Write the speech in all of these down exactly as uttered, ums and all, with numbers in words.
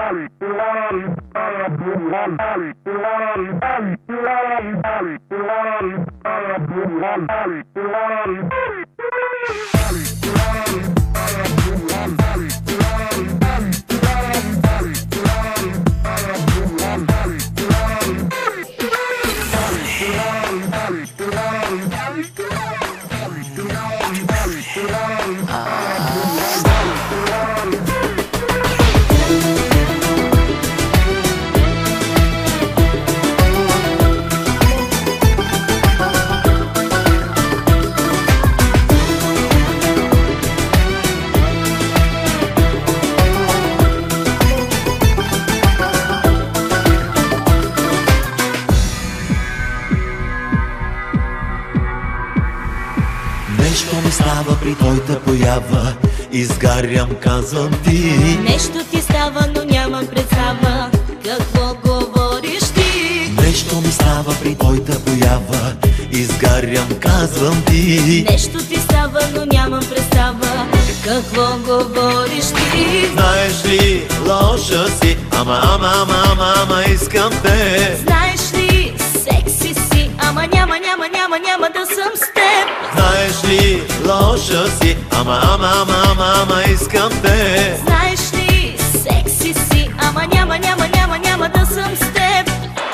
Нещо ми става при твоята поява, изгарям, казвам ти. Нещо ти става, но нямам представа какво говориш ти. Нещо ми става при твоята поява, изгарям, казвам ти. Нещо ти става, но нямам представа какво говориш ти. Знаеш ли, лоша си, ама, ама, ама, ама, ама искам те. Знаеш ли, секси си, ама няма, няма, няма, няма да съм с теб. Знаеш ли, лоша си, ама, ама, ама, ама, ама искам те. Знаеш ли, секси си, ама няма, няма, няма, няма да съм с теб.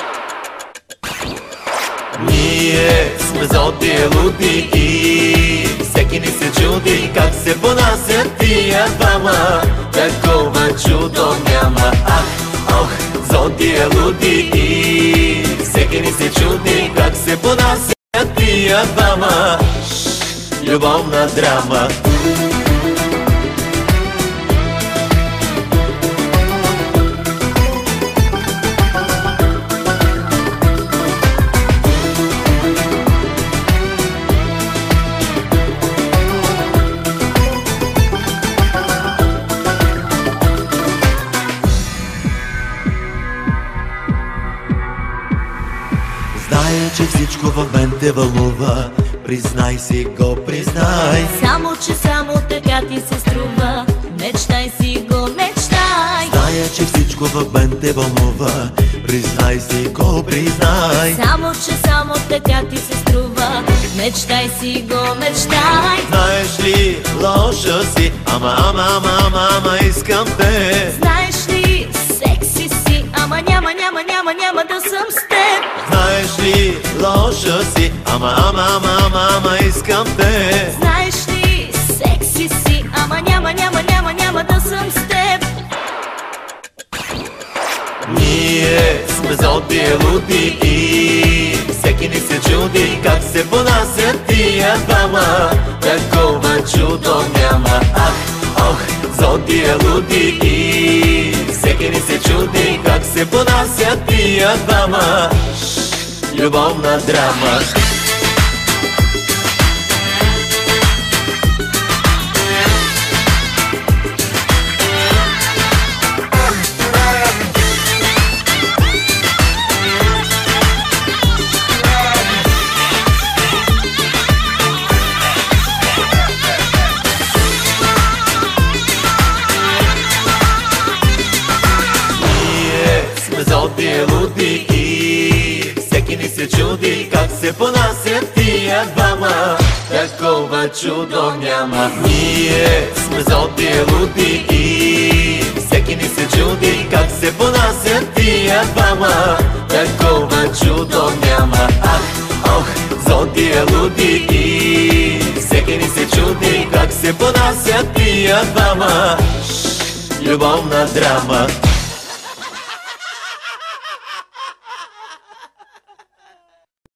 Ние сме зодие луди и всеки ни се чуди как се понасят тия двама. Такова чудо няма, ах, ох, зодие луди и всеки ни се чуди как се понасят тия двама. Любовна драма. Зная, че всичко в мен те вълнува, признай си го, признай. Само, че само така ти се струва, мечтай си го, мечтай. Зная, че всичко в мен те вълнува, признай си го, признай. Само, че само така ти се струва, мечтай си го, мечтай. Знаеш ли, лоша си, ама, ама, ама, ама, ама искам те. Знаеш ли, секси си, ама няма, няма, няма, няма да съм с теб. Знаеш ли, лоша си, ама, ама, ама, ама, ама искам те. Знаеш ли, секси си, ама няма, няма, няма, няма да съм с теб. Ние сме зодие луди и всеки ни се чуди как се понасят тия двама. Такова чудо няма, ах, ох, зодие луди и всеки ни се чуди как се понасят тия двама. Любовна драма. Зодие луди и всеки ни се чуди как се понасят тия двама. Такова чудо няма. Ние сме зодие луди и всеки ни се чуди как се понасят тия двама. Такова чудо няма, ах, ох, зодие луди и всеки ни се чуди как се понасят тия двама. Любовна драма.